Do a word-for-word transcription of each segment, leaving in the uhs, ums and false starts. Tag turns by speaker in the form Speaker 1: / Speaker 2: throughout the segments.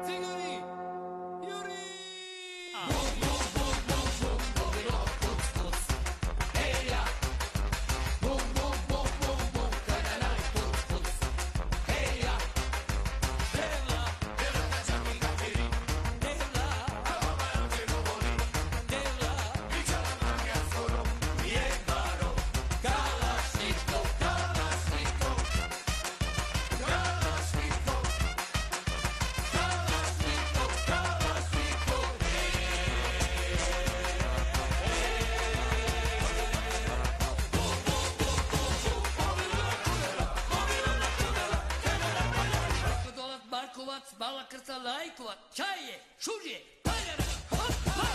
Speaker 1: Bala krca lajkova, čaje, šužje, paljara, hop, hop!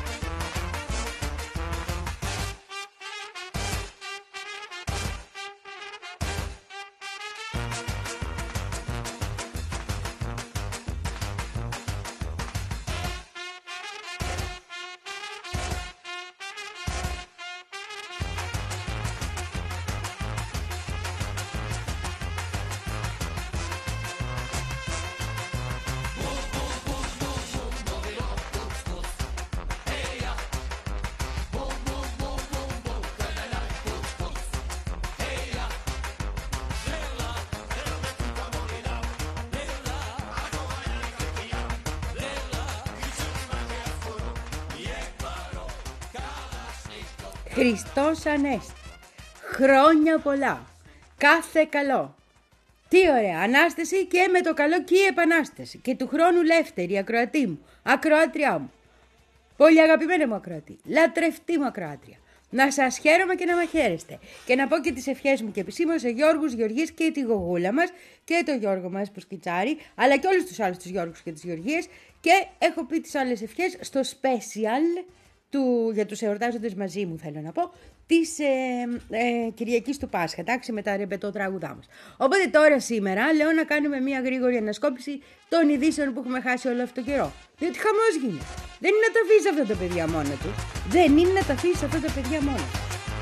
Speaker 2: Χριστός Ανέστη. Χρόνια πολλά. Κάθε καλό. Τι ωραία. Ανάσταση και με το καλό και η επανάσταση. Και του χρόνου λεύτερη ακροατή μου, ακροάτριά μου. Πολύ αγαπημένη μου ακροατή. Λατρευτή μου ακροάτρια. Να σας χαίρομαι και να με χαίρεστε. Και να πω και τις ευχές μου και επισήμως σε Γιώργους, Γεωργίες και τη γογούλα μας και το Γιώργο μας που σκιτσάρει, αλλά και όλους τους άλλους τους Γιώργους και τις Γεωργίες. Και έχω πει τις άλλες ευχές στο special του, για τους εορτάζοντες μαζί μου, θέλω να πω, της ε, ε, Κυριακής του Πάσχα, εντάξει, με τα ρεμπετό τραγουδά μας. Οπότε τώρα σήμερα λέω να κάνουμε μια γρήγορη ανασκόπηση των ειδήσεων που έχουμε χάσει όλο αυτό το καιρό. Διότι χαμός γίνεται. Δεν είναι να τα αφήσει αυτά τα παιδιά μόνα τους. Δεν είναι να τα αφήσει αυτά τα παιδιά μόνα τους.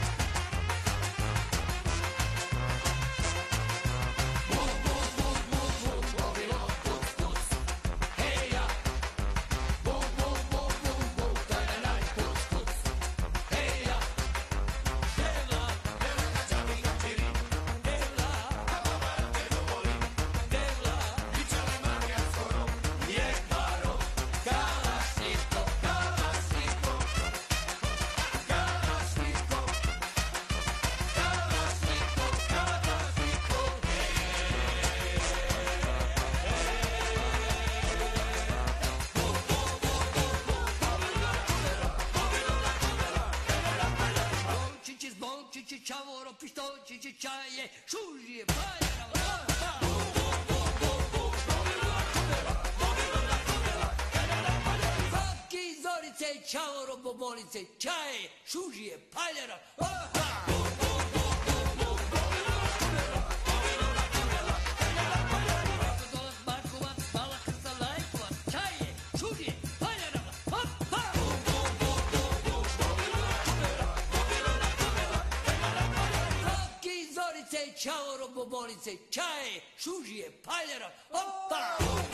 Speaker 1: Ciao, bobolice, čaje, šužije, paljara, Markovac, bala krca lajkova, čaje, šužije, paljara, hop, hop! Roki, zorice, čao, bobolice, čaje, šužije, paljara, hop, hop!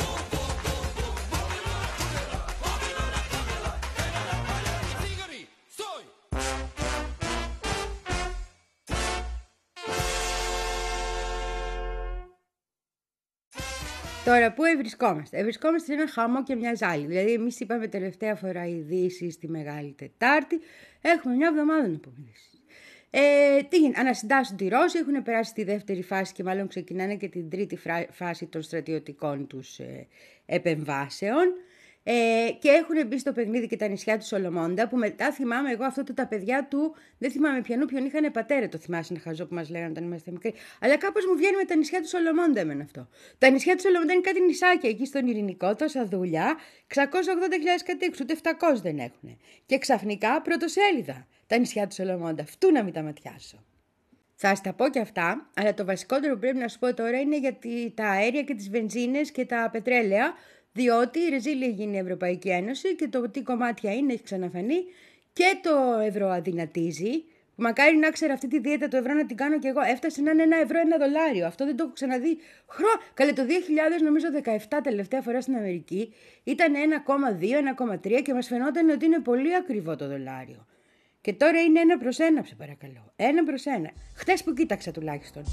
Speaker 2: Τώρα, πού ευρισκόμαστε? Ευρισκόμαστε σε ένα χαμό και μια ζάλη. Δηλαδή, εμείς είπαμε τελευταία φορά ειδήσεις τη Μεγάλη Τετάρτη. Έχουμε μια εβδομάδα να πούμε ειδήσεις. Ε, τι γίνεται, ανασυντάσσουν τη Ρώση, έχουν περάσει τη δεύτερη φάση και μάλλον ξεκινάνε και την τρίτη φάση των στρατιωτικών τους ε, επεμβάσεων. Ε, και έχουν μπει στο παιχνίδι και τα νησιά του Σολομώντα, που μετά θυμάμαι εγώ αυτό το τα παιδιά του, δεν θυμάμαι ποιανού, ποιον είχαν πατέρα, το θυμάσαι ένα χαζό που μας λέγανε όταν είμαστε μικροί. Αλλά κάπως μου βγαίνει με τα νησιά του Σολομώντα εμένα αυτό. Τα νησιά του Σολομώντα είναι κάτι νησάκια εκεί στον Ειρηνικό, τόσα δούλια, εξακόσιες ογδόντα χιλιάδες κατοίκους, ούτε επτακόσιες δεν έχουν. Και ξαφνικά πρωτοσέλιδα τα νησιά του Σολομώντα, αυτού να μην τα ματιάσω. Θα σας τα πω και αυτά, αλλά το βασικότερο που πρέπει να σου πω τώρα είναι για τα αέρια και τις βενζίνες και τα πετρέλαια. Διότι η ρεζίλη γίνει η Ευρωπαϊκή Ένωση και το τι κομμάτια είναι έχει ξαναφανεί και το ευρώ αδυνατίζει, που μακάρι να ξέρω αυτή τη δίαιτα του ευρώ να την κάνω κι εγώ. Έφτασε να είναι ένα ευρώ ένα δολάριο. Αυτό δεν το έχω ξαναδεί. Χρόνο. Καλέ, το δύο χιλιάδες νομίζω δεκαεπτά τελευταία φορά στην Αμερική ήταν ένα κόμμα δύο, ένα κόμμα τρία και μας φαινόταν ότι είναι πολύ ακριβό το δολάριο. Και τώρα είναι ένα προς ένα, σε παρακαλώ. Ένα προς ένα. Χτες που κοίταξα τουλάχιστον.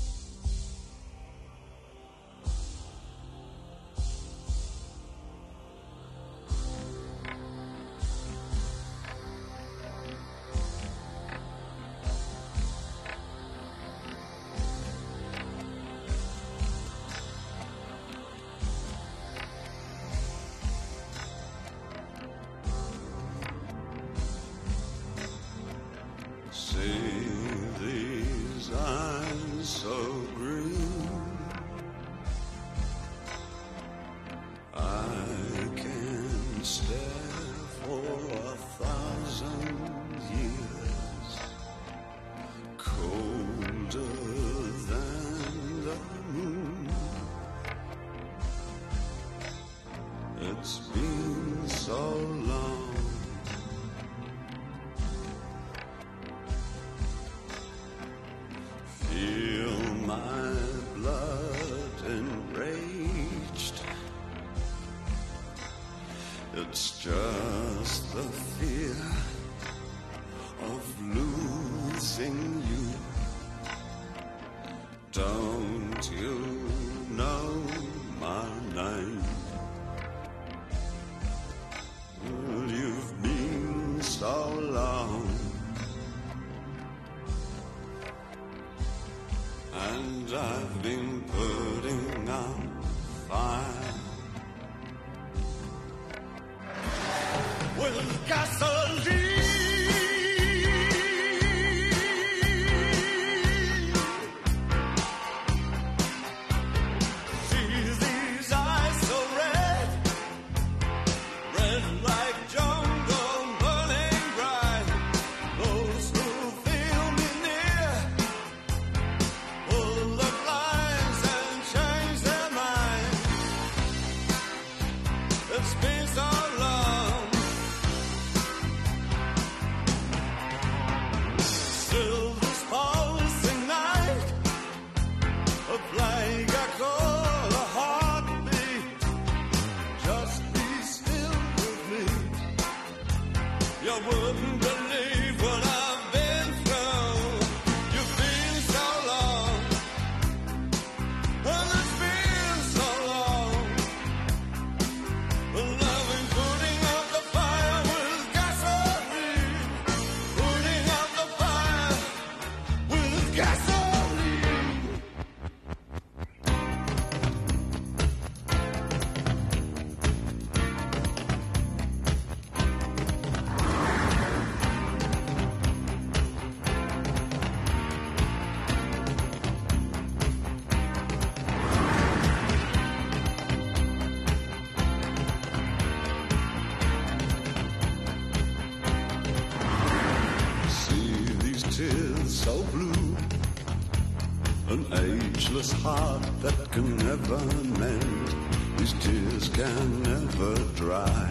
Speaker 3: Heart that can never mend, these tears can never dry.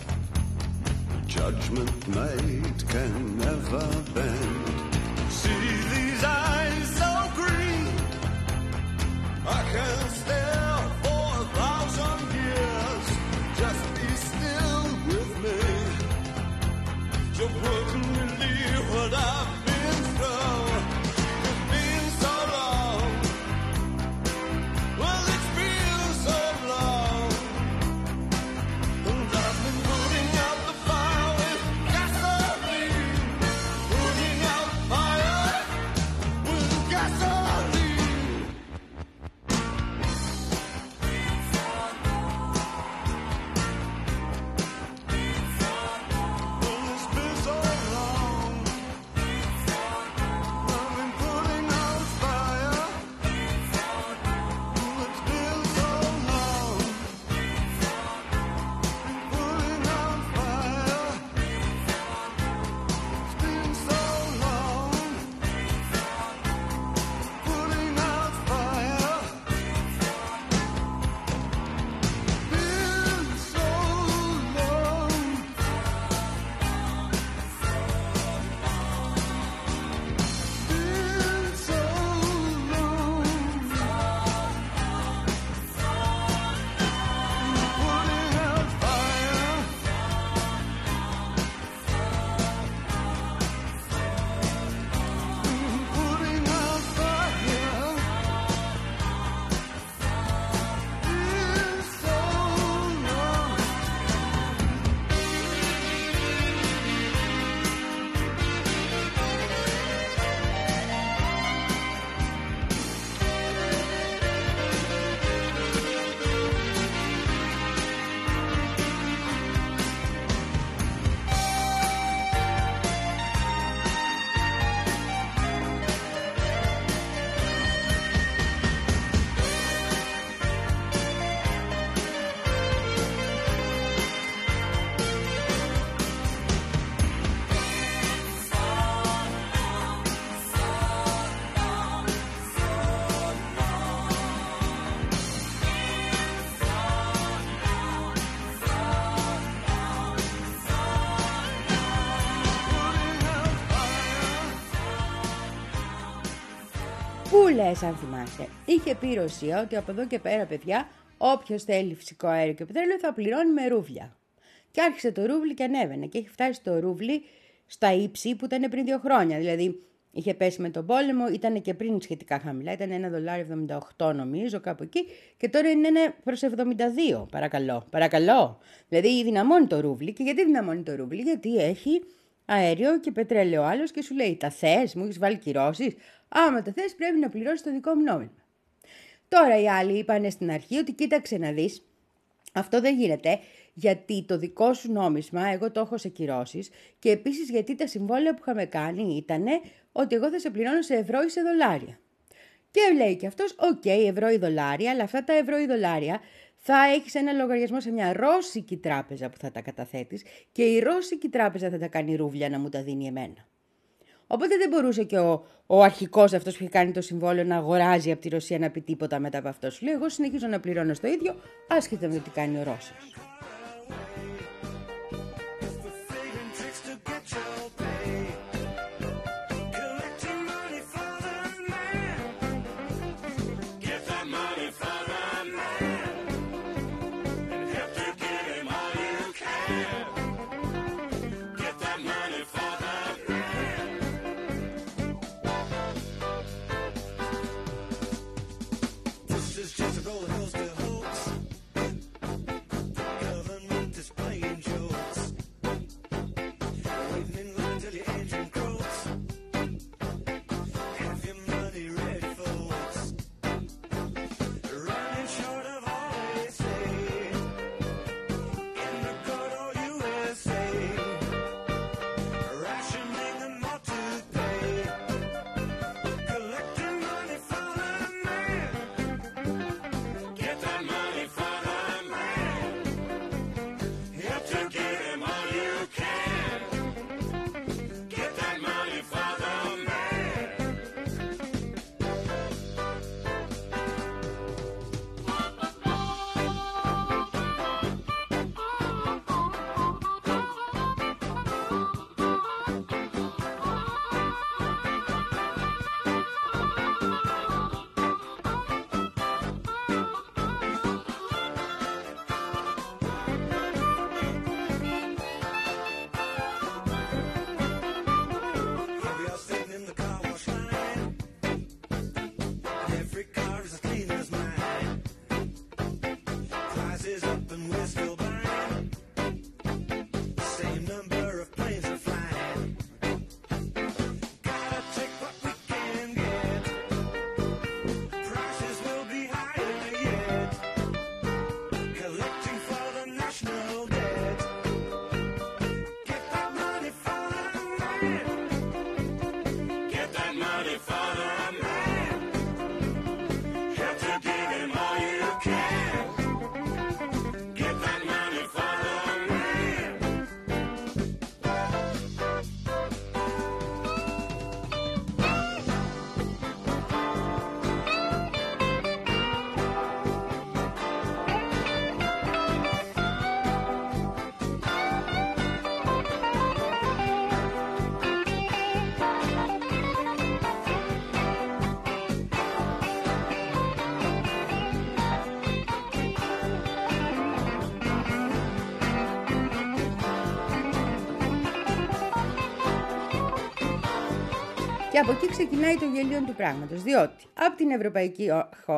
Speaker 3: Judgment made can never bend. See these eyes so green, I can stare for a thousand years. Just be still with me. You wouldn't believe what I've been through. It's been so long. Well, it's been so long, and I've been putting out the fire with gasoline, putting out fire
Speaker 2: λες, αν θυμάσαι, είχε πει η Ρωσία ότι από εδώ και πέρα, παιδιά, όποιος θέλει φυσικό αέριο και πετρέλαιο θα πληρώνει με ρούβλια. Και άρχισε το ρούβλι και ανέβαινε και έχει φτάσει το ρούβλι στα ύψη που ήταν πριν δύο χρόνια. Δηλαδή είχε πέσει με τον πόλεμο, ήταν και πριν σχετικά χαμηλά, ήταν ένα δολάριο εβδομήντα οκτώ νομίζω κάπου εκεί και τώρα είναι ένα προς εβδομήντα δύο, παρακαλώ, παρακαλώ. Δηλαδή δυναμώνει το ρούβλι. Και γιατί δυναμώνει το ρούβλι? Γιατί έχει αέριο και πετρέλαιο άλλος και σου λέει τα θες, μου έχεις βάλει κυρώσεις, άμα τα θες πρέπει να πληρώσεις το δικό μου νόμισμα. Τώρα οι άλλοι είπανε στην αρχή ότι κοίταξε να δεις, αυτό δεν γίνεται γιατί το δικό σου νόμισμα εγώ το έχω σε κυρώσεις και επίσης γιατί τα συμβόλαια που είχαμε κάνει ήτανε ότι εγώ θα σε πληρώνω σε ευρώ ή σε δολάρια. Και λέει και αυτός, οκ, okay, ευρώ ή δολάρια, αλλά αυτά τα ευρώ ή δολάρια θα έχεις ένα λογαριασμό σε μια ρώσικη τράπεζα που θα τα καταθέτεις και η ρώσικη τράπεζα θα τα κάνει ρούβλια να μου τα δίνει εμένα. Οπότε δεν μπορούσε και ο, ο αρχικός αυτός που είχε κάνει το συμβόλαιο να αγοράζει από τη Ρωσία να πει τίποτα μετά από αυτό. Σου λέει, εγώ συνεχίζω να πληρώνω στο ίδιο, άσχετα με το τι κάνει ο Ρώσος. Και από εκεί ξεκινάει το γελίο του πράγματος, διότι από την Ευρωπαϊκή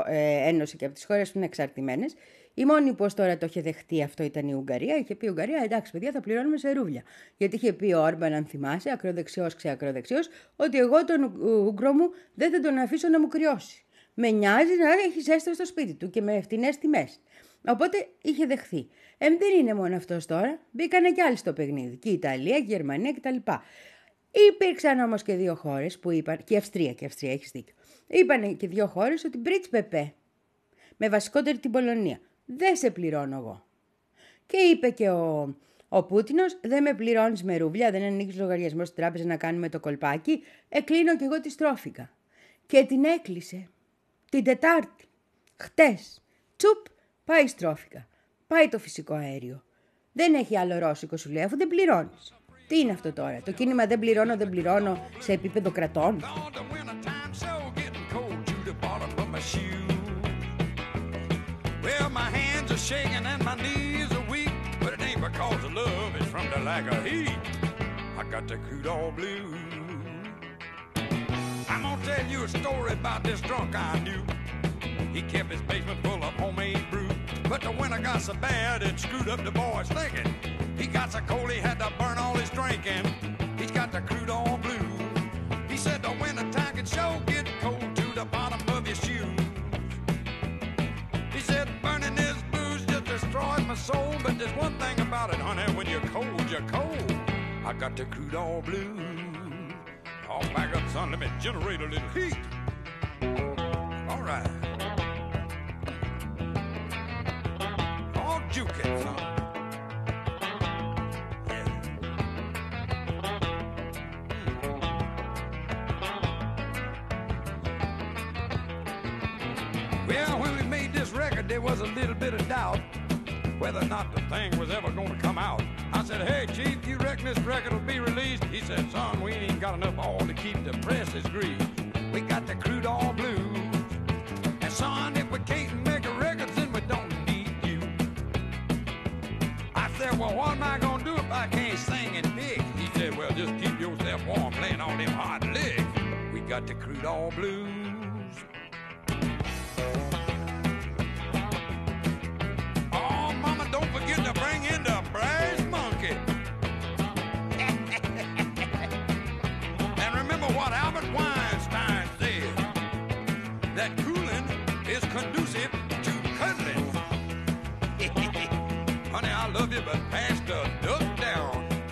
Speaker 2: Ένωση και από τις χώρες που είναι εξαρτημένες, η μόνη που ως τώρα το είχε δεχτεί αυτό ήταν η Ουγγαρία. Είχε πει η Ουγγαρία, εντάξει παιδιά, θα πληρώνουμε σε ρούβλια. Γιατί είχε πει ο Όρμπαν, αν θυμάσαι, ακροδεξιός ξεακροδεξιός, ότι εγώ τον Ούγγρο μου δεν θα τον αφήσω να μου κρυώσει. Με νοιάζει να έχει ζέστα στο σπίτι του και με φτηνές τιμές. Οπότε είχε δεχθεί. Ε, δεν είναι μόνο αυτός τώρα. Μπήκανε κι άλλοι στο παιχνίδι. Και η Ιταλία, και η Γερμανία κτλ. Υπήρξαν όμως και δύο χώρες που είπαν, και η Αυστρία, και η Αυστρία, έχεις δίκιο. Είπαν και δύο χώρες ότι μπριτς πεπέ, με βασικότερη την Πολωνία, δεν σε πληρώνω εγώ. Και είπε και ο, ο Πούτινος, δεν με πληρώνεις με ρούβλια, δεν ανοίγεις λογαριασμό στην τράπεζα να κάνουμε το κολπάκι, εκλείνω κι εγώ τη στρόφικα. Και την έκλεισε την Τετάρτη, χτες, τσουπ, πάει η στρόφικα, πάει το φυσικό αέριο. Δεν έχει άλλο ρώσικο, σου λέει, αφού δεν πληρώνεις. Τι είναι αυτό τώρα, το κίνημα δεν πληρώνω, δεν πληρώνω σε επίπεδο κρατών.
Speaker 4: shaking and my knees are weak, but it ain't because of love, it's from the lack of heat. I got the crude oil blues. I'm gonna tell you a story about this drunk I knew. He kept his basement full of homemade brew, but the winter got so bad it screwed up the boys' thinking. He got so cold he had to burn all his drinking. He's got the crude oil blues. He said the winter time can sure get cold to the bottom of your shoes. He said burning this blues just destroyed my soul, but there's one thing about it, honey, when you're cold, you're cold. I got the crude oil blues. All back up, son, let me generate a little heat. All right. All juke it, son. Well, when we made this record, there was a little bit of doubt whether or not the thing was ever going to come out. I said, hey, Chief, you reckon this record will be released? He said, son, we ain't even got enough oil to keep the presses greased. We got the crude oil blues. And son, if we can't make a record, then we don't need you. I said, well, what am I going to do if I can't sing and pick? He said, well, just keep yourself warm playing all them hot licks. We got the crude oil blues. Don't forget to bring in the brass monkey. And remember what Albert Weinstein said, that cooling is conducive to cuddling. Honey, I love you, but pass the duck down.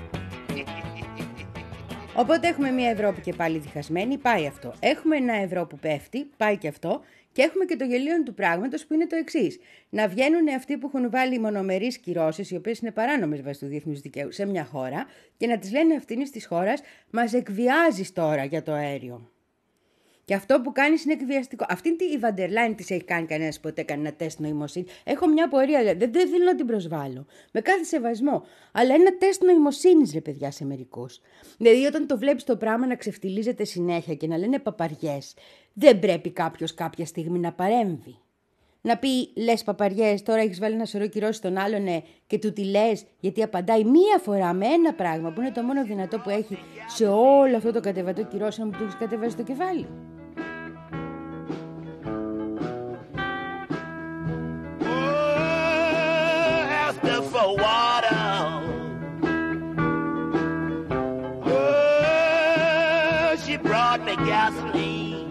Speaker 2: Οπότε έχουμε μια Ευρώπη και πάλι διχασμένη, πάει αυτό. Έχουμε ένα ευρώ που πέφτει, πάει και αυτό. Και έχουμε και το γελίο του πράγματος που είναι το εξής. Να βγαίνουν αυτοί που έχουν βάλει μονομερείς κυρώσεις, οι οποίες είναι παράνομες βάσει του διεθνούς δικαίου, σε μια χώρα και να τις λένε αυτήν της χώρας, μας εκβιάζεις τώρα για το αέριο. Και αυτό που κάνεις είναι εκβιαστικό. Αυτήν τη Βαντερ Λάιεν της έχει κάνει κανένας ποτέ κανένα τεστ νοημοσύνη. Έχω μια απορία, δεν, δεν θέλω να την προσβάλλω. Με κάθε σεβασμό. Αλλά ένα τεστ νοημοσύνης, ρε παιδιά, σε μερικούς. Δηλαδή, όταν το βλέπεις το πράγμα να ξεφτιλίζεται συνέχεια και να λένε παπαριές, δεν πρέπει κάποιος κάποια στιγμή να παρέμβει. Να πει, λες παπαριές, τώρα έχεις βάλει ένα σωρό κυρώσεις στον άλλον, ναι, και του τη λες, γιατί απαντάει μία φορά με ένα πράγμα που είναι το μόνο δυνατό που έχει σε όλο αυτό το κατεβατό κυρώσεων που του έχεις κατεβάσει στο κεφάλι.
Speaker 5: For water, oh, she brought me gasoline.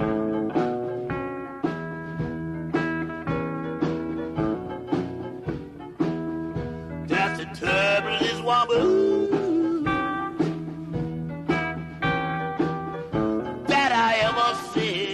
Speaker 5: That's the turbulence woman that I ever see.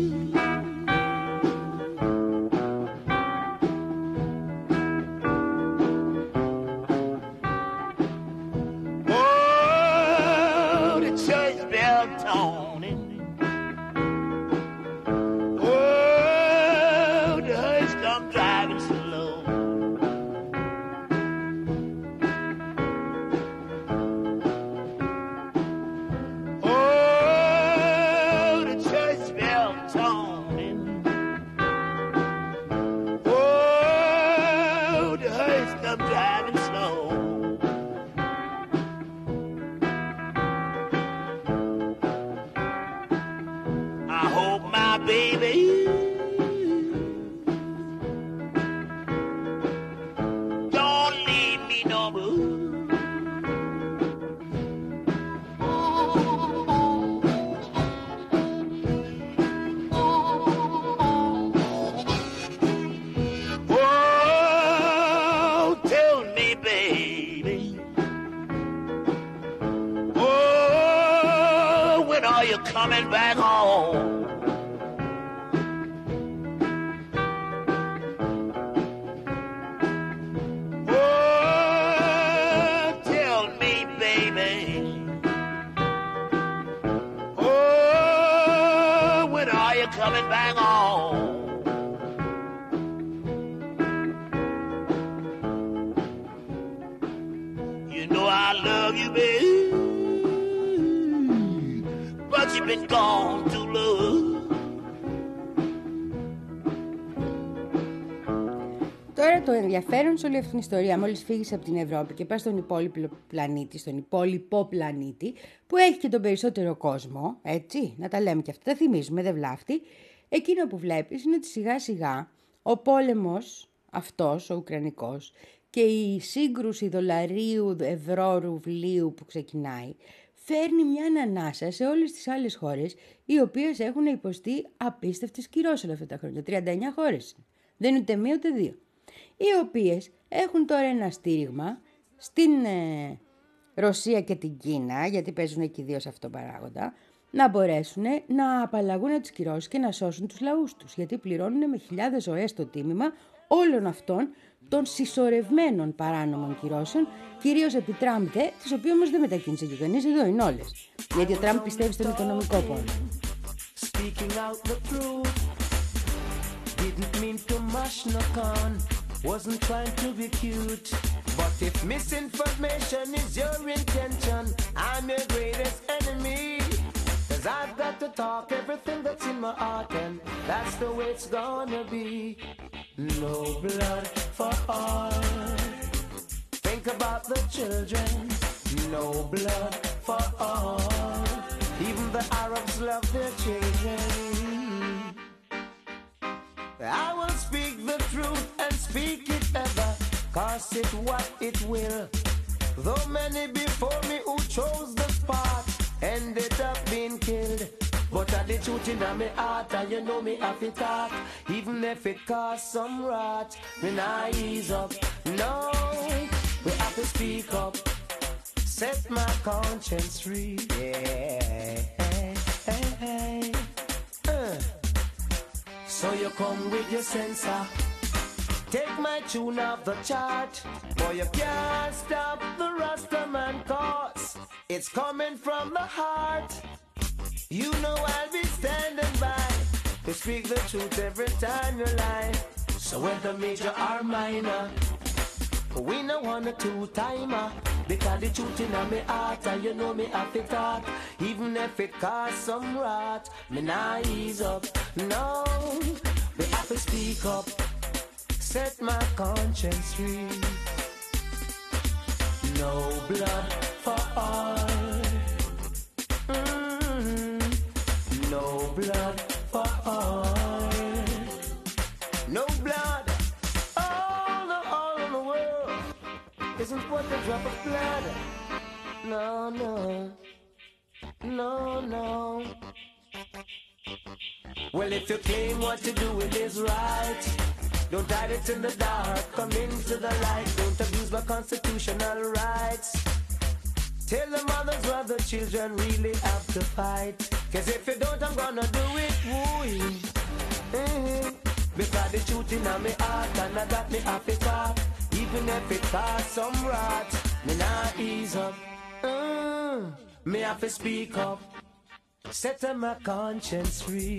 Speaker 5: Coming back home. Oh, tell me, baby. Oh, when are you coming back home? You know I love you, baby. You've been gone too long.
Speaker 2: Τώρα το ενδιαφέρον σε όλη αυτή την ιστορία, μόλις φύγεις από την Ευρώπη και πας στον υπόλοιπο πλανήτη, στον υπόλοιπο πλανήτη, που έχει και τον περισσότερο κόσμο, έτσι, να τα λέμε και αυτά, τα θυμίζουμε, δεν βλάφτει, εκείνο που βλέπεις είναι ότι σιγά σιγά ο πόλεμος αυτός, ο Ουκρανικός, και η σύγκρουση δολαρίου, ευρώ, ρουβλίου που ξεκινάει, φέρνει μια ανανάσα σε όλες τις άλλες χώρες, οι οποίες έχουν υποστεί απίστευτες κυρώσεις όλα αυτά τα χρόνια. τριάντα εννιά χώρες. Δεν είναι ούτε μία ούτε δύο. Οι οποίες έχουν τώρα ένα στήριγμα στην ε, Ρωσία και την Κίνα, γιατί παίζουν εκεί δύο σε αυτό παράγοντα, να μπορέσουν να απαλλαγούν από τις κυρώσεις και να σώσουν τους λαούς τους. Γιατί πληρώνουν με χιλιάδες ζωές το τίμημα όλων αυτών των συσσωρευμένων παράνομων κυρώσεων, κυρίως επί Τραμπ, τις οποίες όμως δεν μετακίνησε και κανείς, εδώ είναι όλες. Γιατί ο Τραμπ πιστεύει στον οικονομικό πόλεμο.
Speaker 6: Speaking out the truth, didn't mean to mash no con, wasn't trying to be cute. But if misinformation is your intention, I'm your greatest enemy. Cause I've got to talk everything that's in my heart, and that's the way it's gonna be. No blood for all. Think about the children. No blood for all. Even the Arabs love their children. I will speak the truth and speak it ever, cause it what it will. Though many before me who chose the path ended up being killed, but I the truth in my heart, and you know me have it talk. Even if it costs some rot, me nah ease up. No, we have to speak up, set my conscience free. Yeah. Uh. So you come with your sensor, take my tune off the chart. Boy, you can't stop the Rastaman cause it's coming from the heart. You know I'll be standing by to speak the truth every time you lie. So whether major or minor, we no one a two-timer. Because the truth in my heart, and you know me have to talk. Even if it costs some rot, me nah ease up. No, we have to speak up, set my conscience free. No blood for all. Mm-hmm. No blood for all. No blood. All the all in the world isn't worth a drop of blood. No, no. No, no. Well, if you claim what you do it is right, don't hide it in the dark, come into the light. Don't abuse my constitutional rights. Tell the mothers what the children really have to fight. Cause if you don't, I'm gonna do it, woo. Mm-hmm. Because the truth in my heart, and I got me off it off. Even if it costs some rot, me nah ease up. Mm, me have to speak up, set my conscience free.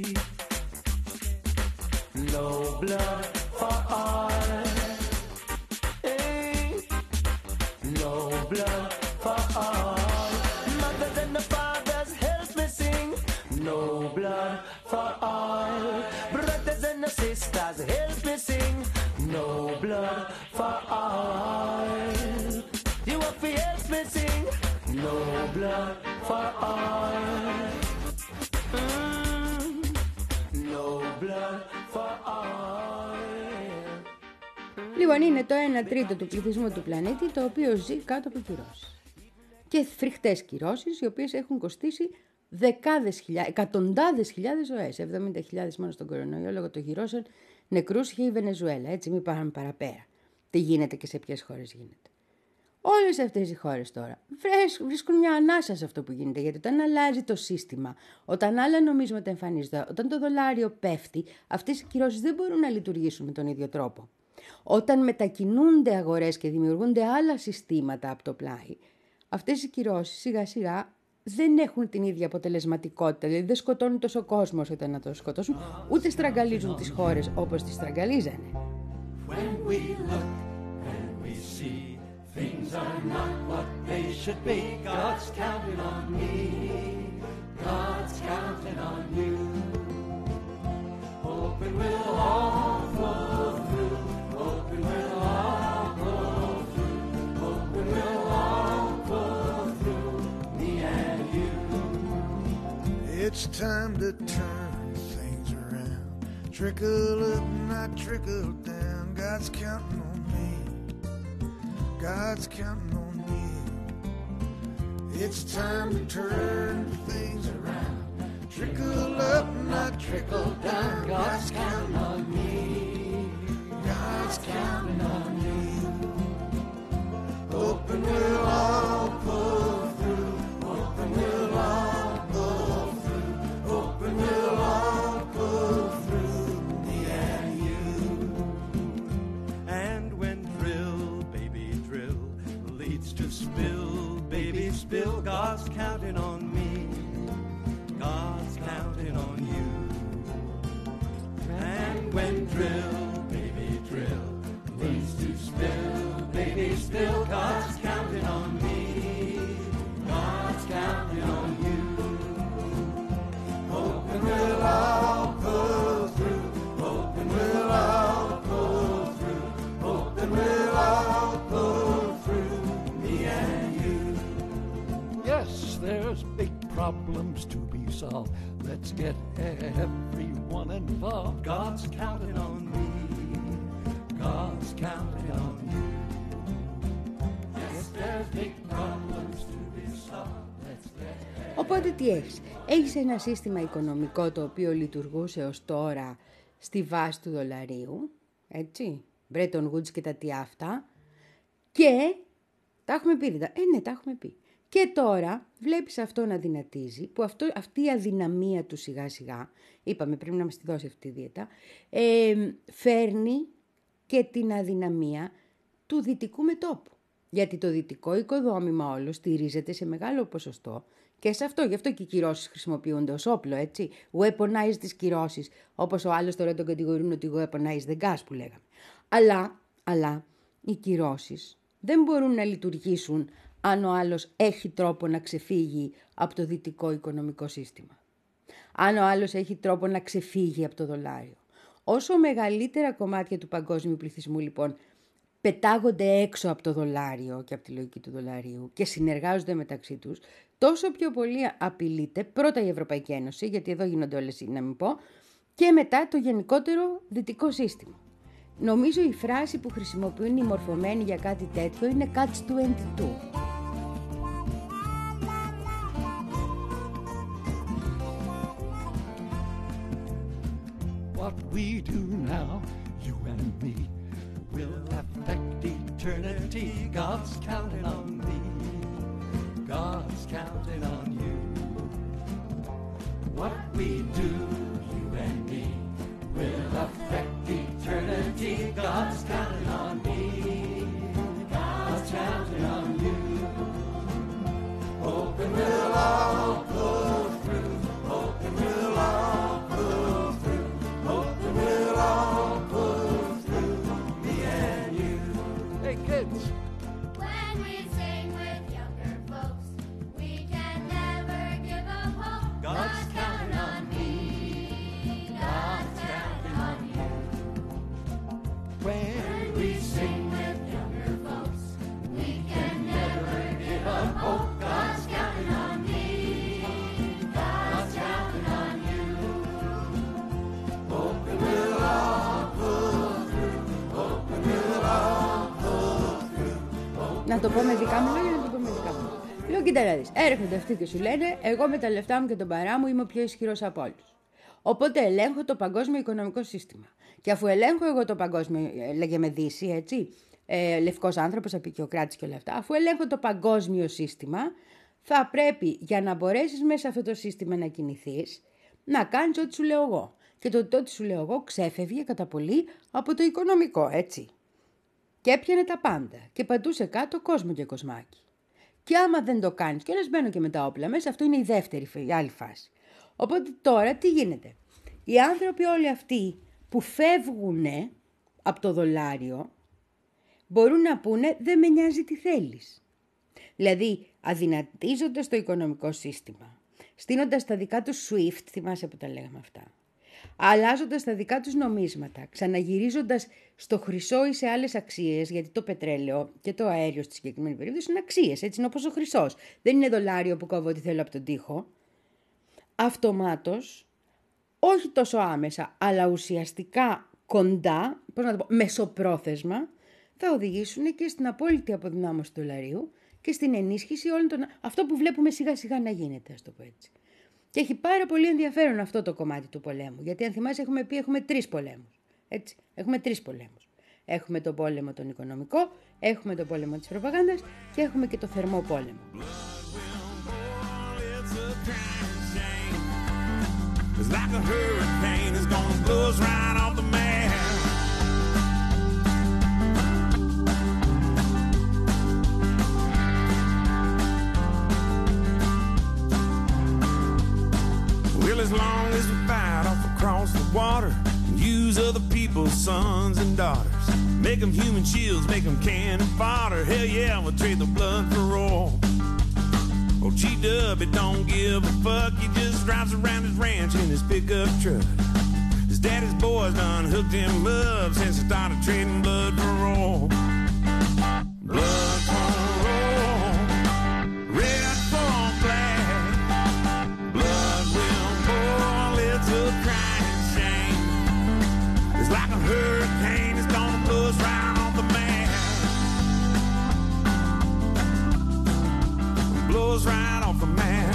Speaker 6: No blood for all. Hey. No blood for all. Mothers and the fathers help me sing. No blood for all. Brothers and the sisters help me sing. No blood for all. You have to help me sing. No blood for all. Mm. No blood for all.
Speaker 2: Λοιπόν, είναι το ένα τρίτο του πληθυσμού του πλανήτη το οποίο ζει κάτω από κυρώσεις. Και φρικτές κυρώσεις, οι οποίες έχουν κοστίσει δεκάδες χιλιάδες, εκατοντάδες χιλιάδες ζωές. εβδομήντα χιλιάδες μόνο στον κορονοϊό λόγω των κυρώσεων νεκρούς είχε η Βενεζουέλα. Έτσι, μην πάμε παραπέρα. Τι γίνεται και σε ποιες χώρες γίνεται. Όλες αυτές οι χώρες τώρα βρίσκουν μια ανάσα σε αυτό που γίνεται, γιατί όταν αλλάζει το σύστημα, όταν άλλα νομίσματα εμφανίζονται, όταν το δολάριο πέφτει, αυτές οι κυρώσεις δεν μπορούν να λειτουργήσουν με τον ίδιο τρόπο. Όταν μετακινούνται αγορές και δημιουργούνται άλλα συστήματα από το πλάι, αυτές οι κυρώσεις σιγά σιγά δεν έχουν την ίδια αποτελεσματικότητα, δηλαδή δεν σκοτώνουν τόσο κόσμο όσο να το σκοτώσουν, ούτε στραγγαλίζουν τις χώρες όπως τις στραγγαλίζανε.
Speaker 3: When we look and we see things are not what they should be, God's counting on me, God's counting on you. Hoping we'll all flow through, hoping we'll It's time to turn things around. Trickle up, not trickle down. God's counting on me. God's counting on me. It's time to turn things around. Trickle up, not trickle down. God's counting on me. God's counting on me. Hoping we'll all pull through. Hoping we'll all pull through. Hoping we'll all pull through. Me and you.
Speaker 7: And when drill, baby drill, leads to spill, baby spill, God's counting on me. God's counting on you. And when drill, baby drill, leads to spill, baby spill, God's counting on me. God's counting on you. Hoping we'll all pull through. Hoping we'll all pull through. Hoping we'll all pull through. Me and you.
Speaker 8: Yes, there's big problems to be solved. Let's get everyone involved.
Speaker 7: God's counting on me. God's counting on you. Yes, there's big problems to be solved. Let's get.
Speaker 2: Οπότε τι έχεις? Έχεις ένα σύστημα οικονομικό το οποίο λειτουργούσε ως τώρα στη βάση του δολαρίου, έτσι, Bretton Woods και τα τι αυτά, και τα έχουμε πει, ε ναι, τα έχουμε πει. Και τώρα βλέπεις αυτό να δυνατίζει, που αυτό, αυτή η αδυναμία του σιγά σιγά, είπαμε πρέπει να μας τη δώσει αυτή τη δίαιτα, ε, φέρνει και την αδυναμία του δυτικού μετώπου. Γιατί το δυτικό οικοδόμημα όλο στηρίζεται σε μεγάλο ποσοστό και σε αυτό. Γι' αυτό και οι κυρώσεις χρησιμοποιούνται ως όπλο, έτσι. Weaponize τις κυρώσεις, όπως ο άλλος τώρα τον κατηγορούν ότι weaponize the gas που λέγαμε. Αλλά, αλλά οι κυρώσεις δεν μπορούν να λειτουργήσουν αν ο άλλος έχει τρόπο να ξεφύγει από το δυτικό οικονομικό σύστημα. Αν ο άλλος έχει τρόπο να ξεφύγει από το δολάριο. Όσο μεγαλύτερα κομμάτια του παγκόσμιου πληθυσμού λοιπόν πετάγονται έξω από το δολάριο και από τη λογική του δολαρίου και συνεργάζονται μεταξύ τους, τόσο πιο πολύ απειλείται πρώτα η Ευρωπαϊκή Ένωση, γιατί εδώ γίνονται όλες να μην πω, και μετά το γενικότερο δυτικό σύστημα. Νομίζω η φράση που χρησιμοποιούν οι μορφωμένοι για κάτι τέτοιο είναι catch twenty-two.
Speaker 8: What we do now, you and me, will affect eternity. God's counting on me. God's counting on you. What we do, you and me, will affect eternity. God's counting on me. God's counting on you. Hoping we'll all pull through. Hoping we'll all pull through. Hoping we'll all pull through. Me and you. Hey kids.
Speaker 9: When we sing with younger folks, we can never give up hope.
Speaker 7: God's counting on me.
Speaker 9: God's counting on you.
Speaker 8: When
Speaker 9: We sing with younger folks, we can never give up hope. God's counting on me. God's counting on you.
Speaker 3: Hoping we'll all pull through. Hoping we'll all pull through.
Speaker 2: Να το πω με δικά μου λόγια, να το πω με δικά μου. Λέω, κοίτα να δεις, έρχονται αυτοί και σου λένε, εγώ με τα λεφτά μου και τον παρά μου είμαι ο πιο ισχυρός από όλους. Οπότε ελέγχω το παγκόσμιο οικονομικό σύστημα. Και αφού ελέγχω εγώ το παγκόσμιο, λέγε με Δύση, έτσι, ε, λευκός άνθρωπος, απεικιοκράτης και όλα αυτά, αφού ελέγχω το παγκόσμιο σύστημα, θα πρέπει για να μπορέσεις μέσα σε αυτό το σύστημα να κινηθείς, να κάνεις ό,τι σου λέω εγώ. Και το ό,τι σου λέω εγώ ξέφευγε κατά πολύ από το οικονομικό, έτσι. Και έπιανε τα πάντα και πατούσε κάτω κόσμο και κοσμάκι. Και άμα δεν το κάνεις, και όλες μπαίνω και με τα όπλα μέσα, αυτό είναι η δεύτερη, η άλλη φάση. Οπότε τώρα τι γίνεται. Οι άνθρωποι όλοι αυτοί που φεύγουν από το δολάριο μπορούν να πούνε δεν με νοιάζει τι θέλεις. Δηλαδή αδυνατίζοντας το οικονομικό σύστημα, στείνοντας τα δικά τους SWIFT, θυμάσαι που τα λέγαμε αυτά, αλλάζοντας τα δικά τους νομίσματα, ξαναγυρίζοντας στο χρυσό ή σε άλλες αξίες, γιατί το πετρέλαιο και το αέριο στη συγκεκριμένη περίπτωση είναι αξίες, έτσι είναι όπως ο χρυσός. Δεν είναι δολάριο που κόβω ό,τι θέλω από τον τοίχο. αυτομάτως, όχι τόσο άμεσα, αλλά ουσιαστικά κοντά, πώς να το πω, μεσοπρόθεσμα, θα οδηγήσουν και στην απόλυτη αποδυνάμωση του δολαρίου και στην ενίσχυση όλων των... αυτό που βλέπουμε σιγά σιγά να γίνεται, ας το πω έτσι. Και έχει πάρα πολύ ενδιαφέρον αυτό το κομμάτι του πολέμου, γιατί αν θυμάσαι έχουμε πει έχουμε τρεις πολέμους. Έτσι, έχουμε τρεις πολέμους. Έχουμε τον πόλεμο τον οικονομικό, έχουμε τον πόλεμο της προπαγάνδας και έχουμε και το θερμό πόλεμο.
Speaker 4: It's like a hurricane, it's gonna blow us right off the map. Well, as long as we fight off across the water and use other people's sons and daughters, make them human shields, make them cannon fodder. Hell yeah, we'll trade the blood for oil. Oh, G-Dub, it don't give a fuck. He just drives around his ranch in his pickup truck. His daddy's boys done hooked him up since he started trading blood for oil. Blood for oil, red for black. Blood will boil, it's a crying shame. It's like a hurricane, it's gonna blow us right off the map. Blows right off the map.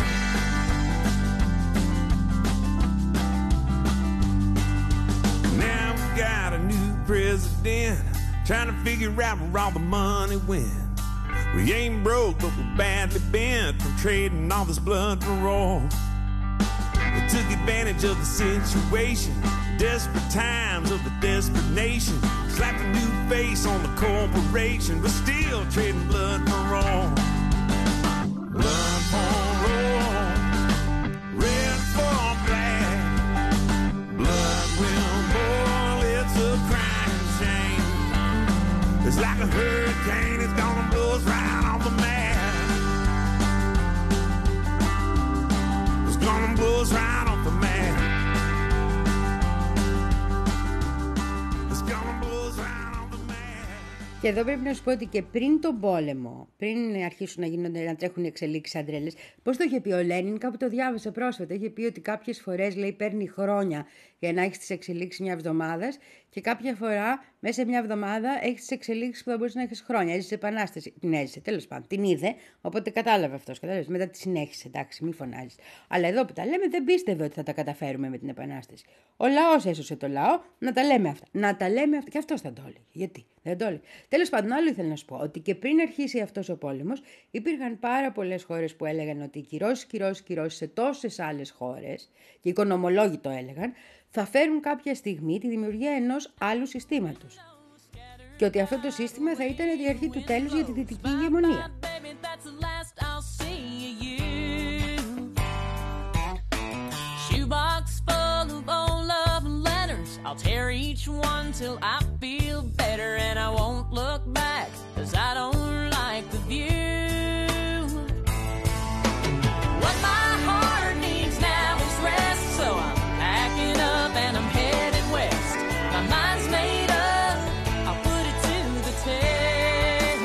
Speaker 4: Now we got a new president trying to figure out where all the money went. We ain't broke, but we're badly bent from trading all this blood for oil. We took advantage of the situation, desperate times of the desperate nation. Slapped a new face on the corporation, but still trading blood for oil. Blood for oil, red for black. Blood will boil, it's a crying shame. It's like a hurricane, it's gonna blow us right off the map. It's gonna blow us right off the map. It's gonna blow us right off the map.
Speaker 2: Και εδώ πρέπει να σου πω ότι και πριν τον πόλεμο, πριν αρχίσουν να, γίνονται, να τρέχουν οι εξελίξεις σαν τρέλες, πώς το είχε πει ο Λένιν, κάπου το διάβασα πρόσφατα, είχε πει ότι κάποιες φορές, λέει, παίρνει χρόνια για να έχεις τις εξελίξεις μια εβδομάδα και κάποια φορά μέσα σε μια εβδομάδα έχεις τις εξελίξεις που θα μπορείς να έχεις χρόνια. Έζησε επανάσταση. Την έζησε, τέλος πάντων. Την είδε, οπότε κατάλαβε αυτός. Κατάλαβες. Μετά τη συνέχισε, εντάξει, μη φωνάζεις. Αλλά εδώ που τα λέμε δεν πίστευε ότι θα τα καταφέρουμε με την επανάσταση. Ο λαός έσωσε το λαό, να τα λέμε αυτά. Να τα λέμε αυτά. Και αυτός θα το έλεγε. Γιατί δεν το έλεγε. Τέλος πάντων, άλλο ήθελα να σου πω ότι και πριν αρχίσει αυτός ο πόλεμος, υπήρχαν πάρα πολλές χώρες που έλεγαν ότι οι κυρώσεις, κυρώσεις, κυρώσεις σε τόσες άλλες χώρες, και οι οικονομολόγοι το έλεγαν, θα φέρουν κάποια στιγμή τη δημιουργία ενός άλλου συστήματος. Και ότι αυτό το σύστημα θα ήταν η αρχή του τέλους για τη δυτική ηγεμονία. I'll tear each one till I feel better, and I won't look back, 'cause I don't like the view. What my heart needs now is rest, so I'm packing up and I'm headed west. My mind's made up, I'll put it to the test.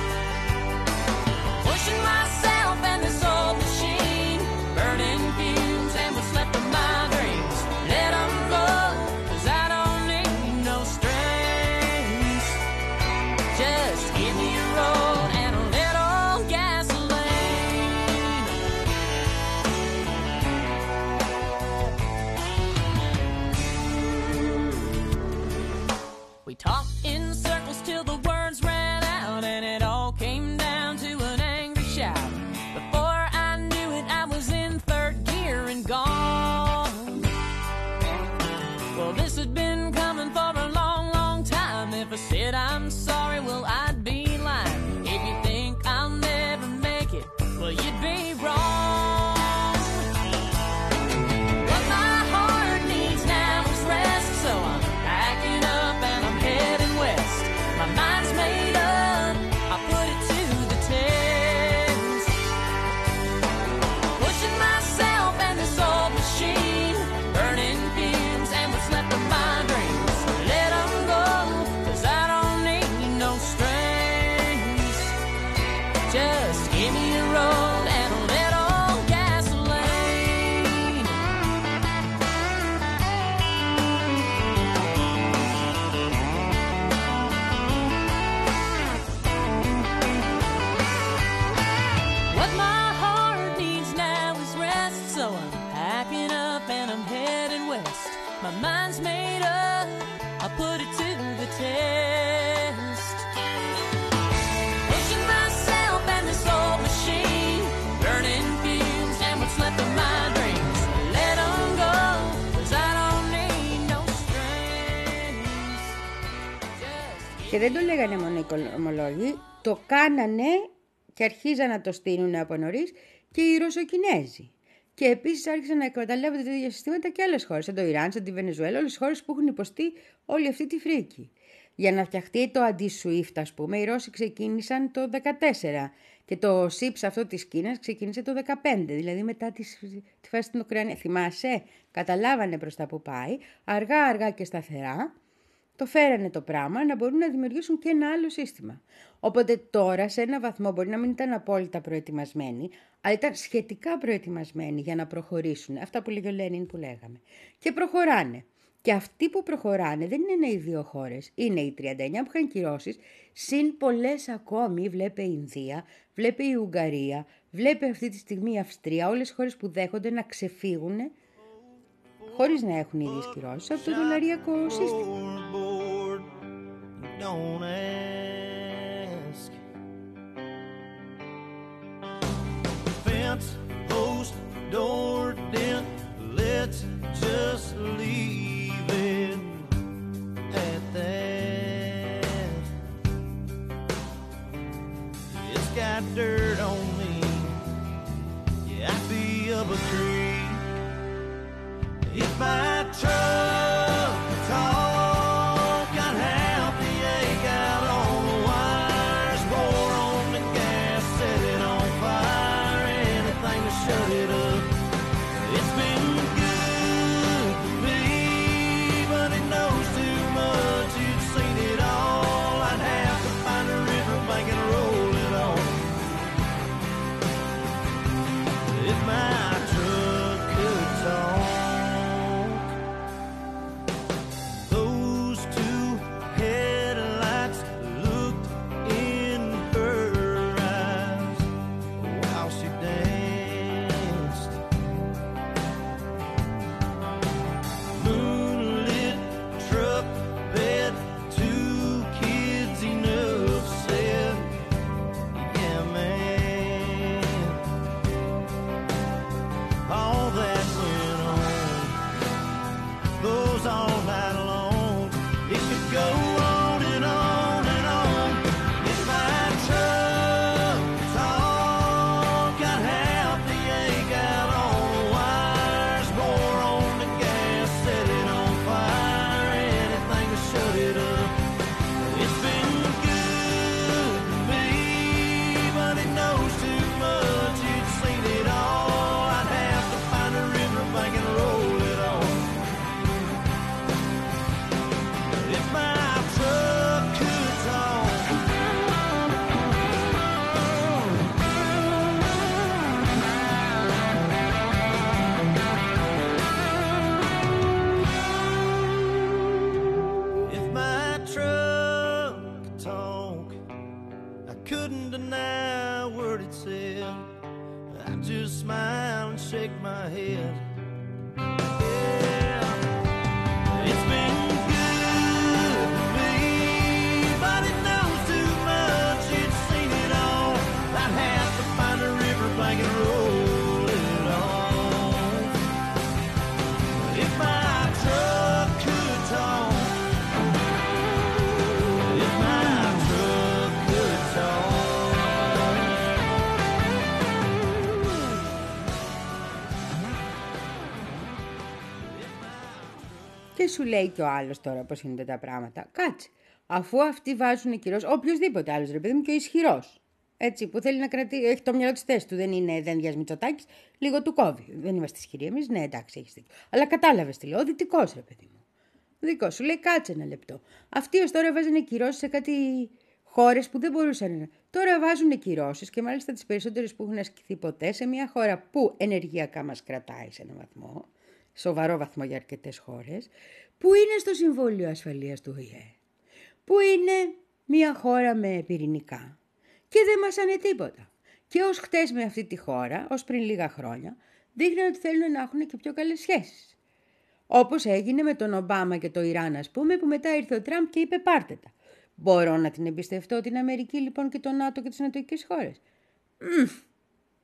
Speaker 2: Pushing myself and this old machine, burning fumes and what's left of my dreams. Let them go. Just δεν το λέγανε μόνο οι οικονομολόγοι, το κάνανε και αρχίζαν να το στείλουν από νωρίς και οι Ρωσοκινέζοι. Και επίσης άρχισαν να εκμεταλλεύονται τέτοια συστήματα και άλλες χώρες, σαν το Ιράν, σαν τη Βενεζουέλα, όλες τις χώρες που έχουν υποστεί όλη αυτή τη φρίκη. Για να φτιαχτεί το αντι-σουίφτ, ας πούμε, οι Ρώσοι ξεκίνησαν το δεκατέσσερα και το σιπς αυτό της Κίνας ξεκίνησε το δεκαπέντε, δηλαδή μετά τη, τη φάση στην Ουκρανία. Θυμάσαι, καταλάβανε προς τα που πάει, αργά αργά και σταθερά, το φέρανε το πράγμα να μπορούν να δημιουργήσουν και ένα άλλο σύστημα. Οπότε τώρα σε ένα βαθμό μπορεί να μην ήταν απόλυτα προετοιμασμένοι, αλλά ήταν σχετικά προετοιμασμένοι για να προχωρήσουν. Αυτά που λέγει ο Λένιν που λέγαμε. Και προχωράνε. Και αυτοί που προχωράνε δεν είναι οι δύο χώρες. Είναι οι τριάντα εννιά που είχαν κυρώσεις, συν πολλές ακόμη. Βλέπε η Ινδία, βλέπε η Ουγγαρία, βλέπε αυτή τη στιγμή η Αυστρία, όλες οι χώρες που δέχονται να ξεφύγουν χωρίς να έχουν ίδιες κυρώσεις από το δολαριακό σύστημα.
Speaker 6: Don't ask. Fence, post, door, dent. Let's just leave it at that. It's got dirt on me. Yeah, I'd be up a tree if my truck could talk.
Speaker 2: Και σου λέει και ο άλλος τώρα πώς είναι τα πράγματα. Κάτσε. Αφού αυτοί βάζουν κυρώσεις, οποιοδήποτε άλλος ρε παιδί μου και ο ισχυρός. Έτσι, που θέλει να κρατήσει, έχει το μυαλό της θέσης του. Δεν είναι Δένδιας Μητσοτάκης, λίγο του κόβει. Δεν είμαστε ισχυροί εμείς, ναι, εντάξει, έχεις δίκιο. Αλλά κατάλαβες τι λέω, ο δυτικός ρε παιδί μου. Ο δικός σου λέει κάτσε ένα λεπτό. Αυτοί ως τώρα βάζανε κυρώσεις σε κάτι χώρες που δεν μπορούσαν να. Τώρα βάζουν κυρώσεις και μάλιστα τις περισσότερες που έχουν ασκηθεί ποτέ σε μια χώρα που ενεργειακά μας κρατάει σε έναν βαθμό. Σοβαρό βαθμό για αρκετές χώρες, που είναι στο Συμβούλιο Ασφαλείας του Ο Η Ε, που είναι μια χώρα με πυρηνικά και δεν μασάνε τίποτα. Και ως χτες με αυτή τη χώρα, ως πριν λίγα χρόνια, δείχνουν ότι θέλουν να έχουν και πιο καλές σχέσεις. Όπως έγινε με τον Ομπάμα και το Ιράν, ας πούμε, που μετά ήρθε ο Τραμπ και είπε πάρτε τα. Μπορώ να την εμπιστευτώ την Αμερική λοιπόν και το ΝΑΤΟ και τις νατοικές χώρες? Μμ.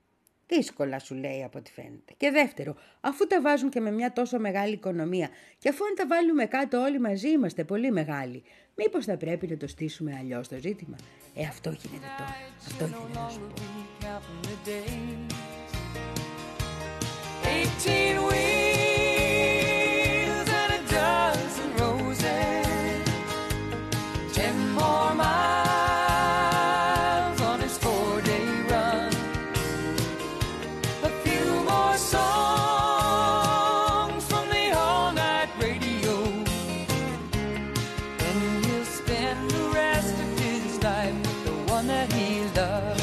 Speaker 2: Δύσκολα σου λέει από ό,τι φαίνεται. Και δεύτερο, αφού τα βάζουν και με μια τόσο μεγάλη οικονομία και αφού αν τα βάλουμε κάτω όλοι μαζί είμαστε πολύ μεγάλοι, μήπως θα πρέπει να το στήσουμε αλλιώς το ζήτημα. Ε, αυτό γίνεται τώρα. Αυτό γίνεται να σου πω.
Speaker 10: Eighteen wheels and a dozen roses, ten more miles on his four-day run, a few more songs from the all-night radio, and he'll spend the rest of his life with the one that he loves.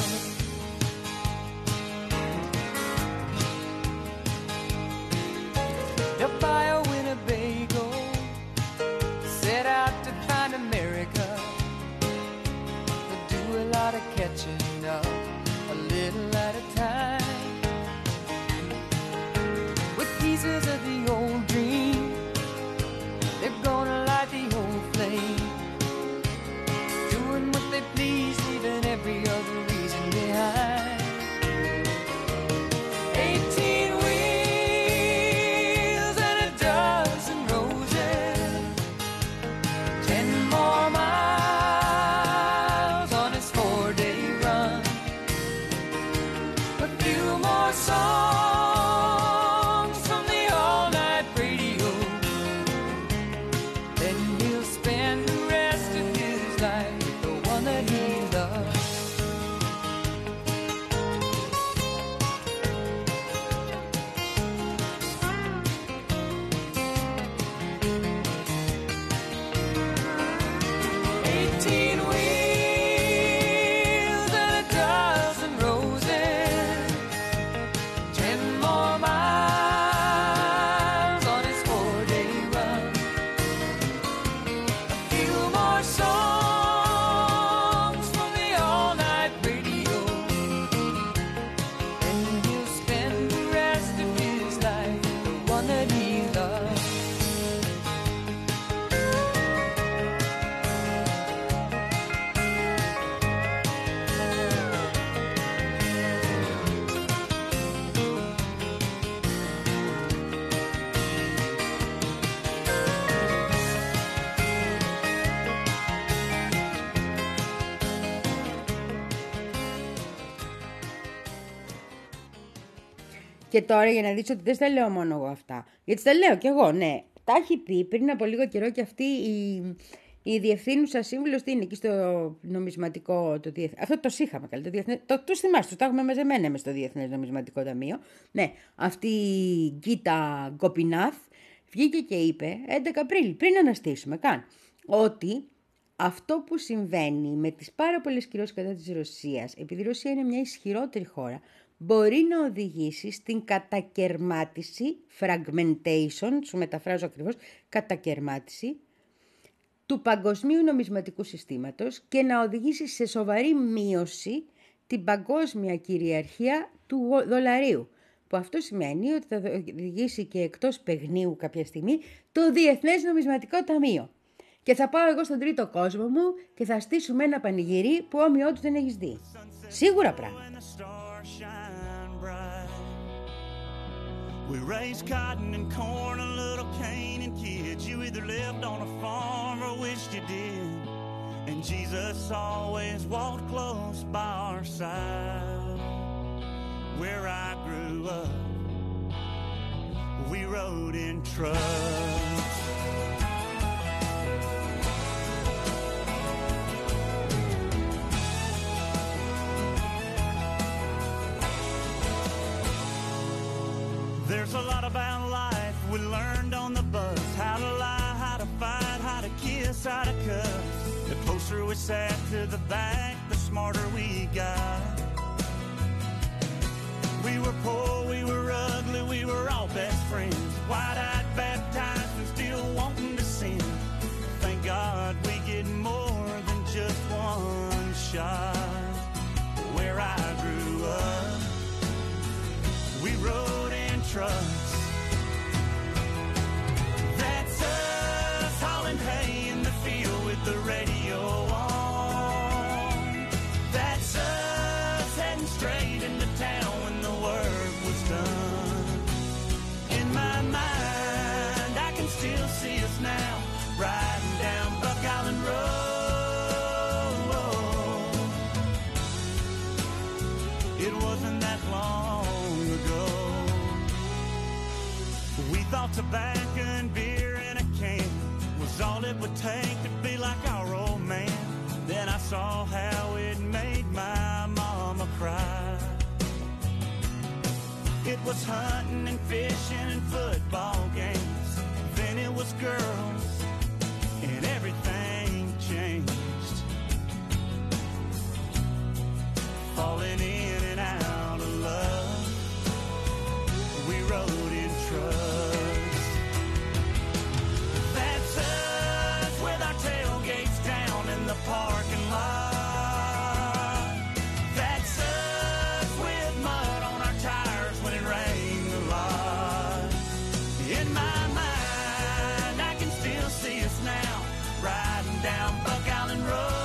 Speaker 10: They'll buy a Winnebago, set out to find America. They'll do a lot of catching up, a little at a time, with pieces of the old dream. They're gonna light the old flame, doing what they please, leaving every other reason behind. Eighteen wheels and a dozen roses, ten more miles on his four-day run, a few more songs from the all-night radio, then he'll spend the rest of his life with the one that he loves. Eighteen wheels and a dozen roses, ten more miles on his four-day run, a few more songs from the all-night radio, and he'll spend the rest of his life with the one that he loves.
Speaker 2: Και τώρα για να δεις ότι δεν στα λέω μόνο εγώ αυτά. Γιατί στα λέω κι εγώ, ναι. Τα έχει πει πριν από λίγο καιρό και αυτή η, η διευθύνουσα σύμβουλος τι είναι εκεί στο νομισματικό το διεθνές. Αυτό το είχαμε καλά. Το διεθνές, το, τους θυμάστε, τους τα έχουμε μαζεμένα μες στο Διεθνές Νομισματικό Ταμείο. Ναι, αυτή η Γκίτα Γκοπινάθ βγήκε και είπε έντεκα Απρίλη, πριν αναστήσουμε καν, ότι αυτό που συμβαίνει με τις πάρα πολλές κυρώσεις κατά της Ρωσίας, επειδή η Ρωσία είναι μια ισχυρότερη χώρα, μπορεί να οδηγήσει στην κατακερμάτιση, fragmentation, σου μεταφράζω ακριβώς, κατακερμάτιση του παγκοσμίου νομισματικού συστήματος και να οδηγήσει σε σοβαρή μείωση την παγκόσμια κυριαρχία του δολαρίου. Που αυτό σημαίνει ότι θα οδηγήσει και εκτός παιγνίου κάποια στιγμή το Διεθνές Νομισματικό Ταμείο. Και θα πάω εγώ στον τρίτο κόσμο μου και θα στήσουμε ένα πανηγυρί που όμοιό του δεν έχεις δει. Σίγουρα πράγματα.
Speaker 3: We raised cotton and corn, a little cane and kids. You either lived on a farm or wished you did. And Jesus always walked close by our side. Where I grew up, we rode in trucks. There's a lot about life we learned on the bus. How to lie, how to fight, how to kiss, how to cuss. The closer we sat to the back, the smarter we got. We were poor, we were ugly, we were all best friends. Wide-eyed, baptized, and still wanting to sin. Thank God we get more than just one shot. Where I grew up, we rode in trucks. That's us hauling hay in the field with the radio on. That's us It wasn't that long ago. We thought tobacco and beer in a can was all it would take to be like our old man. Then I saw how it made my mama cry. It was hunting and fishing and football games. Then it was girls and everything changed. Falling in and out of love. We rode in trucks. That's us with our tailgates down in the parking lot. That's us with mud on our tires when it rained a lot. In my mind, I can still see us now, riding down Buck Island Road.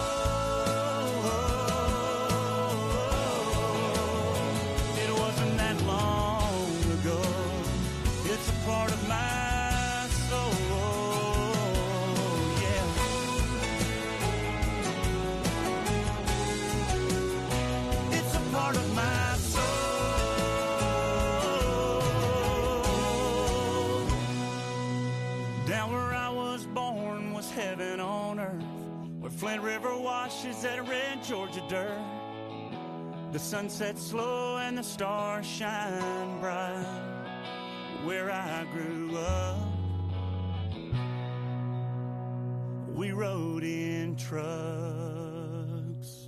Speaker 3: It wasn't that long ago. It's a part of my soul, yeah. It's a part of my soul. Down where I was born was heaven on earth, where Flint River washes that red Georgia dirt. The sun sets slow and the stars shine bright. Where I grew up, we rode in trucks.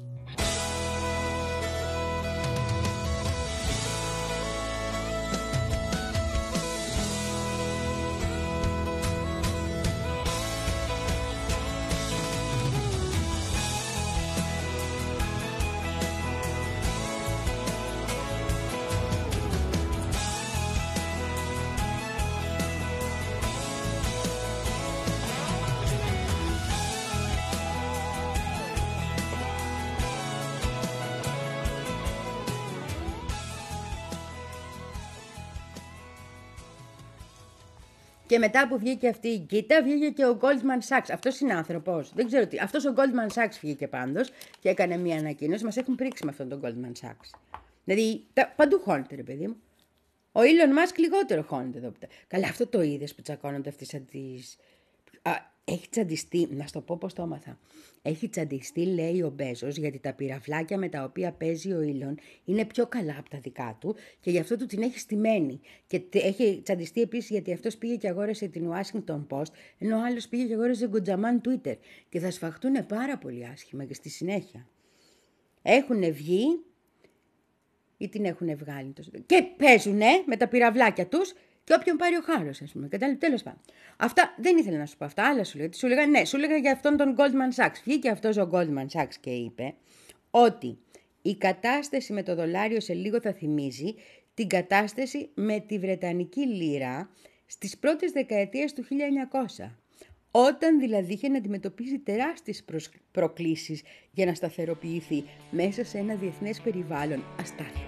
Speaker 2: Και μετά που βγήκε αυτή η γκίτα, βγήκε και ο Goldman Sachs. Αυτός είναι άνθρωπος. Δεν ξέρω τι. Αυτός ο Goldman Sachs βγήκε πάντως και έκανε μια ανακοίνωση. Μας έχουν πρίξει με αυτόν τον Goldman Sachs. Δηλαδή, τα, παντού χώνεται, ρε παιδί μου. Ο Elon Musk λιγότερο χώνεται εδώ. Καλά, αυτό το είδες που τσακώνονται αυτές τις... Α, έχει τσαντιστεί, να σου το πω πώς το έμαθα. Έχει τσαντιστεί, λέει ο Μπέζος, γιατί τα πυραυλάκια με τα οποία παίζει ο Elon είναι πιο καλά από τα δικά του και γι' αυτό του την έχει στημένη. Και έχει τσαντιστεί επίσης γιατί αυτός πήγε και αγόρασε την Washington Post, ενώ ο άλλος πήγε και αγόρασε Γκουτζαμάν Twitter. Και θα σφαχτούν πάρα πολύ άσχημα και στη συνέχεια. Έχουν βγει ή την έχουν βγάλει και παίζουνε με τα πυραυλάκια τους. Και όποιον πάρει ο χάρος, ας πούμε. Κατάλαβε, τέλος πάντων. Αυτά δεν ήθελα να σου πω αυτά, άλλα σου λέω. Σου λέγα, ναι, σου λέγα για αυτόν τον Goldman Sachs. Βγήκε αυτός ο Goldman Sachs και είπε ότι η κατάσταση με το δολάριο σε λίγο θα θυμίζει την κατάσταση με τη Βρετανική λίρα στις πρώτες δεκαετίες του χίλια εννιακόσια. Όταν δηλαδή είχε να αντιμετωπίσει τεράστιες προκλήσεις για να σταθεροποιηθεί μέσα σε ένα διεθνές περιβάλλον αστάθειας.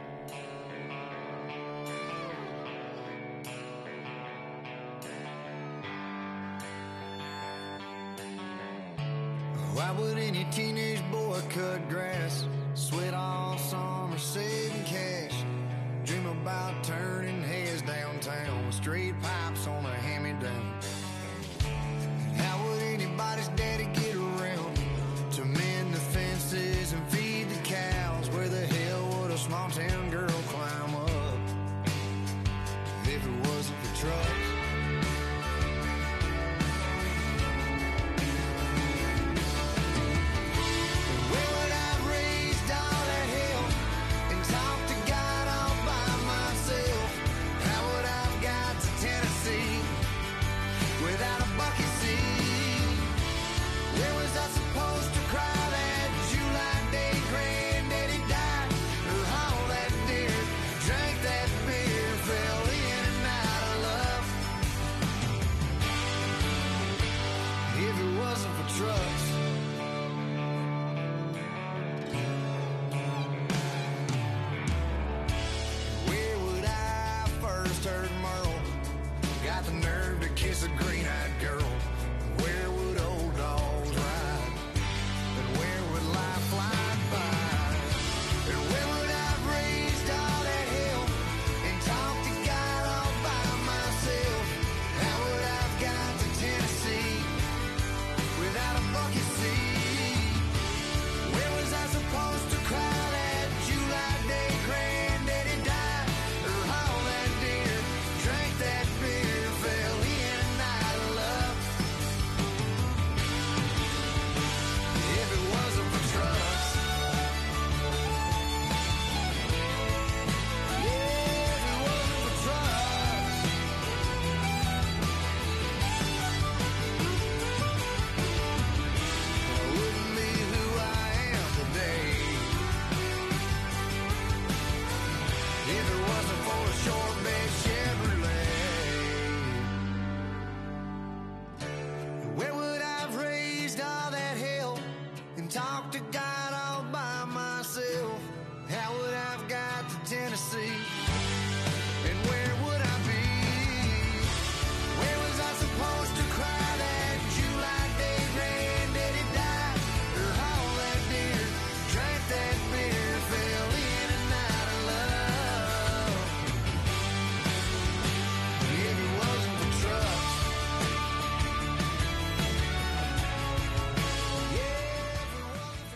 Speaker 11: Why would any teenage boy cut grass, sweat all summer, saving cash, dream about turning heads downtown with straight pipes on a hand-me-down? How would anybody's daddy get around to mend the fences and feed the cows? Where the hell would a small town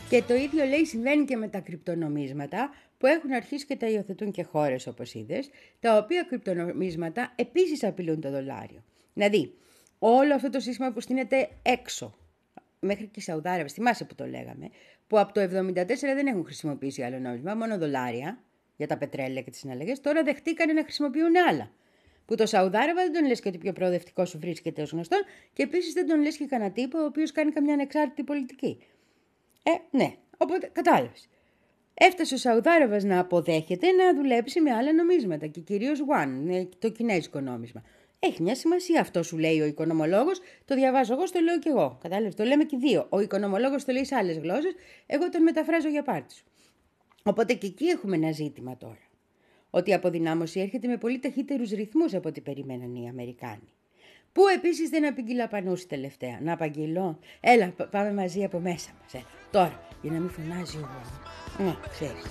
Speaker 2: Και το ίδιο λέει συμβαίνει και με τα κρυπτονομίσματα που έχουν αρχίσει και τα υιοθετούν και χώρες όπως είδες, τα οποία κρυπτονομίσματα επίσης απειλούν το δολάριο. Δηλαδή, όλο αυτό το σύστημα που στείνεται έξω, μέχρι και οι Σαουδάραβες, θυμάσαι που το λέγαμε, που από το εβδομήντα τέσσερα δεν έχουν χρησιμοποιήσει άλλο νόμισμα, μόνο δολάρια για τα πετρέλαια και τις συναλλαγές, τώρα δεχτήκανε να χρησιμοποιούν άλλα. Που το Σαουδάραβα δεν τον λες και ότι πιο προοδευτικό σου βρίσκεται ως γνωστόν και επίσης δεν τον λες και κανένα τύπο ο οποίος κάνει καμιά ανεξάρτητη πολιτική. Ε, ναι, οπότε κατάλαβες. Έφτασε ο Σαουδάραβας να αποδέχεται να δουλέψει με άλλα νομίσματα και κυρίως Yuan, το κινέζικο νόμισμα. Έχει μια σημασία αυτό, σου λέει ο οικονομολόγος, το διαβάζω εγώ, το λέω κι εγώ. Κατάλαβες, το λέμε και δύο. Ο οικονομολόγος το λέει σε άλλες γλώσσες, εγώ τον μεταφράζω για πάρτι σου. Οπότε και εκεί έχουμε ένα ζήτημα τώρα. Ότι η αποδυνάμωση έρχεται με πολύ ταχύτερους ρυθμούς από ό,τι περιμέναν οι Αμερικάνοι. Που επίσης δεν απεγγειλαπανούσε τελευταία. Να απαγγείλω. Έλα, πάμε μαζί από μέσα μας. Έλα. Τώρα, για να μην φωνάζει ο γονιός. Ναι, ξέρεις.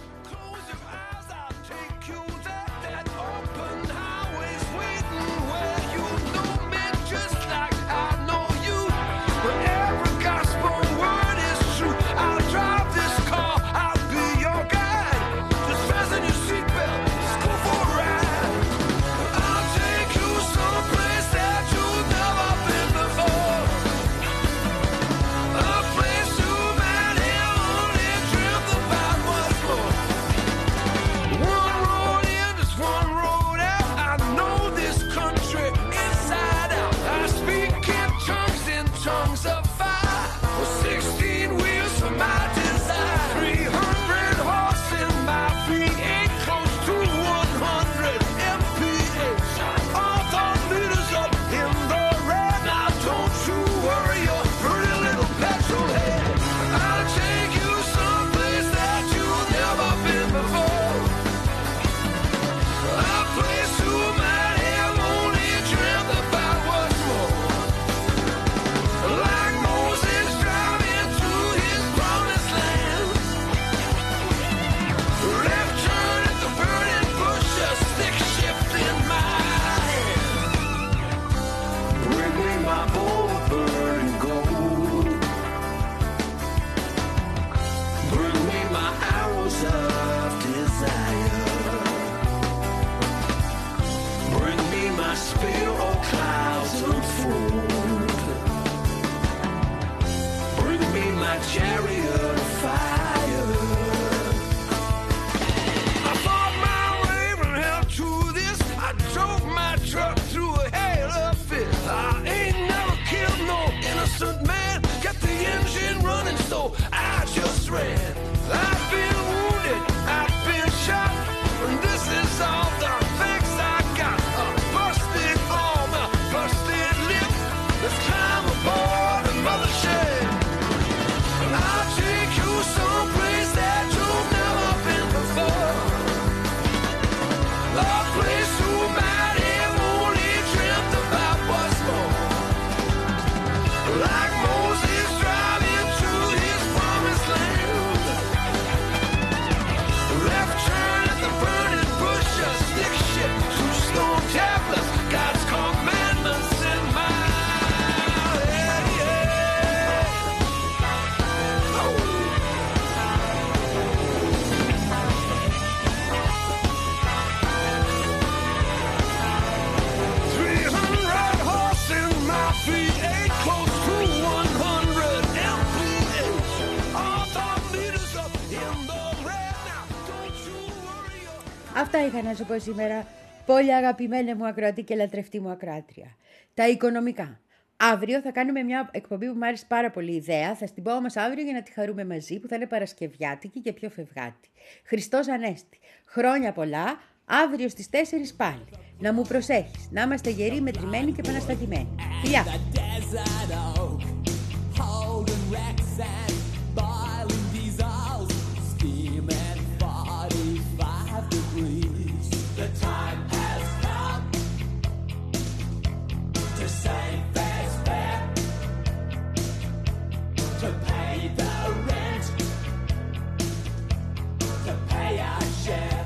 Speaker 2: Αυτά είχα να σου πω σήμερα, πολύ αγαπημένη μου ακροατή και λατρευτή μου ακράτρια. Τα οικονομικά. Αύριο θα κάνουμε μια εκπομπή που μου άρεσε πάρα πολύ η ιδέα. Θα την πω όμως αύριο για να τη χαρούμε μαζί, που θα είναι παρασκευιάτικη και πιο φευγάτη. Χριστός Ανέστη. Χρόνια πολλά. Αύριο στις τέσσερις πάλι. Να μου προσέχεις. Να είμαστε γεροί, μετρημένοι και επαναστατημένοι. Φιλιά!
Speaker 12: The time has come to say fair's fair, to pay the rent, to pay our share.